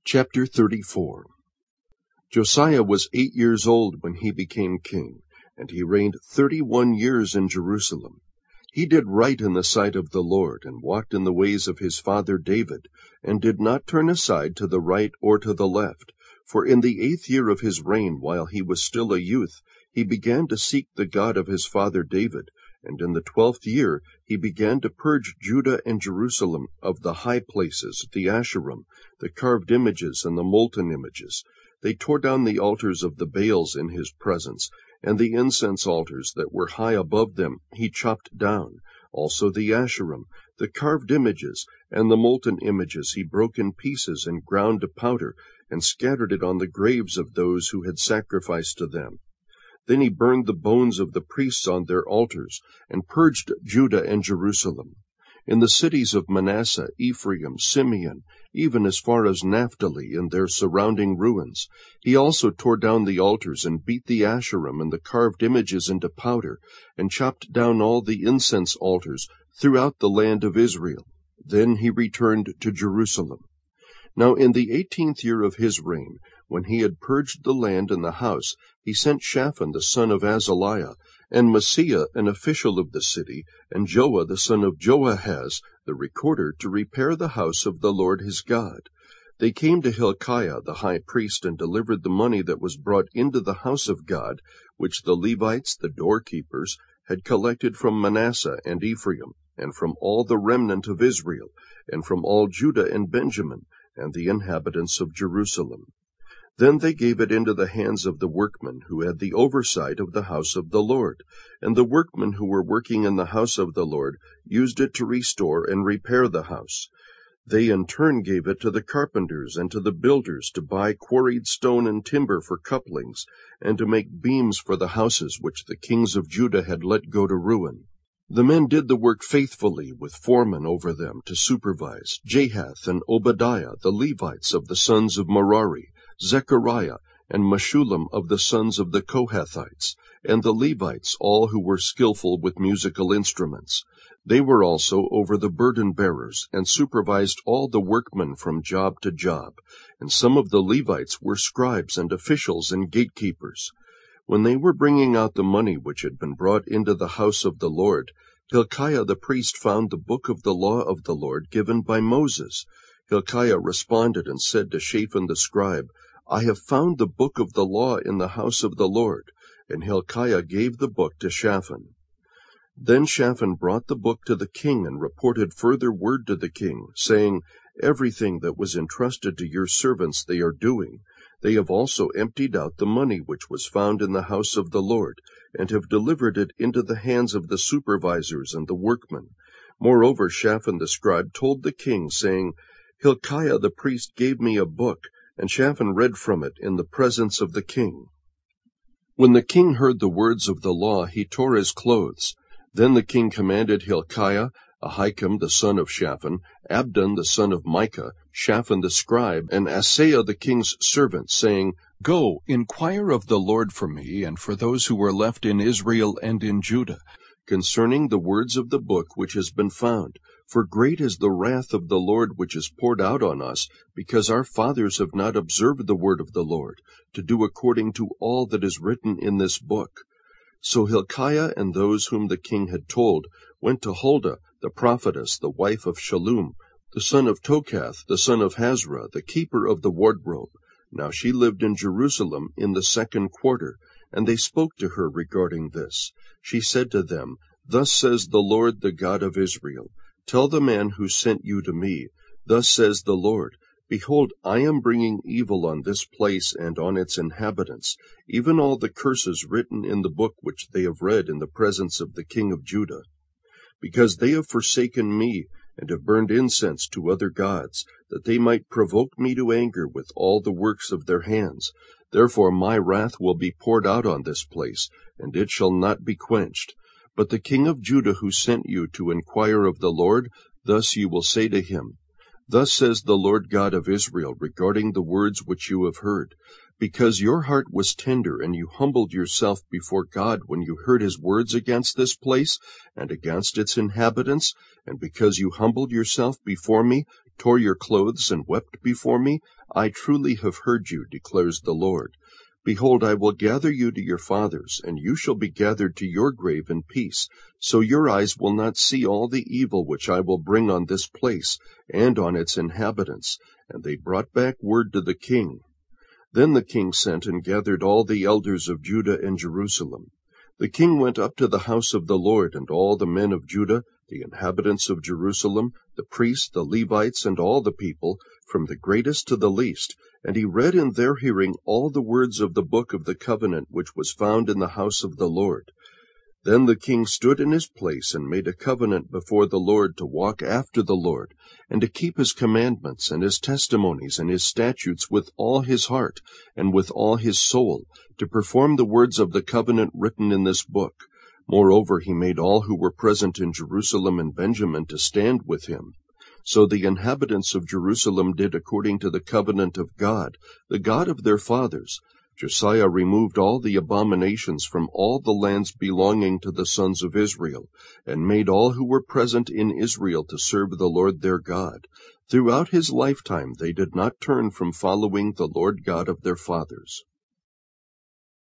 Chapter 34. Josiah was 8 years old when he became king, and he reigned 31 years in Jerusalem. He did right in the sight of the Lord, and walked in the ways of his father David, and did not turn aside to the right or to the left. For in the 8th year of his reign, while he was still a youth, he began to seek the God of his father David, and in the 12th year he began to purge Judah and Jerusalem of the high places, the Asherim, the carved images, and the molten images. They tore down the altars of the Baals in his presence, and the incense altars that were high above them he chopped down. Also the Asherim, the carved images, and the molten images he broke in pieces and ground to powder, and scattered it on the graves of those who had sacrificed to them. Then he burned the bones of the priests on their altars, and purged Judah and Jerusalem. In the cities of Manasseh, Ephraim, Simeon, even as far as Naphtali in their surrounding ruins, he also tore down the altars, and beat the Asherim and the carved images into powder, and chopped down all the incense altars throughout the land of Israel. Then he returned to Jerusalem. Now in the 18th year of his reign, when he had purged the land and the house, he sent Shaphan the son of Azaliah, and Maaseiah an official of the city, and Joah the son of Joahaz the recorder, to repair the house of the Lord his God. They came to Hilkiah the high priest, and delivered the money that was brought into the house of God, which the Levites, the doorkeepers, had collected from Manasseh and Ephraim, and from all the remnant of Israel, and from all Judah and Benjamin, and the inhabitants of Jerusalem. Then they gave it into the hands of the workmen who had the oversight of the house of the Lord, and the workmen who were working in the house of the Lord used it to restore and repair the house. They in turn gave it to the carpenters and to the builders to buy quarried stone and timber for couplings, and to make beams for the houses which the kings of Judah had let go to ruin. The men did the work faithfully, with foremen over them to supervise, Jahath and Obadiah, the Levites of the sons of Merari, Zechariah and Meshullam of the sons of the Kohathites, and the Levites, all who were skillful with musical instruments. They were also over the burden-bearers, and supervised all the workmen from job to job. And some of the Levites were scribes and officials and gatekeepers. When they were bringing out the money which had been brought into the house of the Lord, Hilkiah the priest found the book of the law of the Lord given by Moses. Hilkiah responded and said to Shaphan the scribe, "I have found the book of the law in the house of the Lord." And Hilkiah gave the book to Shaphan. Then Shaphan brought the book to the king, and reported further word to the king, saying, "Everything that was entrusted to your servants they are doing. They have also emptied out the money which was found in the house of the Lord, and have delivered it into the hands of the supervisors and the workmen." Moreover, Shaphan the scribe told the king, saying, "Hilkiah the priest gave me a book," and Shaphan read from it in the presence of the king. When the king heard the words of the law, he tore his clothes. Then the king commanded Hilkiah, Ahikam the son of Shaphan, Abdon the son of Micah, Shaphan the scribe, and Asaiah the king's servant, saying, "Go, inquire of the Lord for me, and for those who are left in Israel and in Judah, concerning the words of the book which has been found. For great is the wrath of the Lord which is poured out on us, because our fathers have not observed the word of the Lord, to do according to all that is written in this book." So Hilkiah and those whom the king had told went to Huldah the prophetess, the wife of Shallum, the son of Tokath, the son of Hazra, the keeper of the wardrobe. Now she lived in Jerusalem in the 2nd quarter, and they spoke to her regarding this. She said to them, "Thus says the Lord, the God of Israel, tell the man who sent you to me, Thus says the Lord, Behold, I am bringing evil on this place and on its inhabitants, even all the curses written in the book which they have read in the presence of the king of Judah. Because they have forsaken me, and have burned incense to other gods, that they might provoke me to anger with all the works of their hands. Therefore my wrath will be poured out on this place, and it shall not be quenched. But the king of Judah who sent you to inquire of the Lord, thus you will say to him, Thus says the Lord God of Israel regarding the words which you have heard. Because your heart was tender, and you humbled yourself before God when you heard his words against this place and against its inhabitants, and because you humbled yourself before me, tore your clothes, and wept before me? I truly have heard you, declares the Lord. Behold, I will gather you to your fathers, and you shall be gathered to your grave in peace. So your eyes will not see all the evil which I will bring on this place and on its inhabitants. And they brought back word to the king. Then the king sent and gathered all the elders of Judah and Jerusalem. The king went up to the house of the Lord, and all the men of Judah, the inhabitants of Jerusalem, the priests, the Levites, and all the people, from the greatest to the least, and he read in their hearing all the words of the book of the covenant which was found in the house of the Lord. Then the king stood in his place and made a covenant before the Lord to walk after the Lord, and to keep his commandments and his testimonies and his statutes with all his heart and with all his soul, to perform the words of the covenant written in this book. Moreover, he made all who were present in Jerusalem and Benjamin to stand with him. So the inhabitants of Jerusalem did according to the covenant of God, the God of their fathers. Josiah removed all the abominations from all the lands belonging to the sons of Israel, and made all who were present in Israel to serve the Lord their God. Throughout his lifetime they did not turn from following the Lord God of their fathers.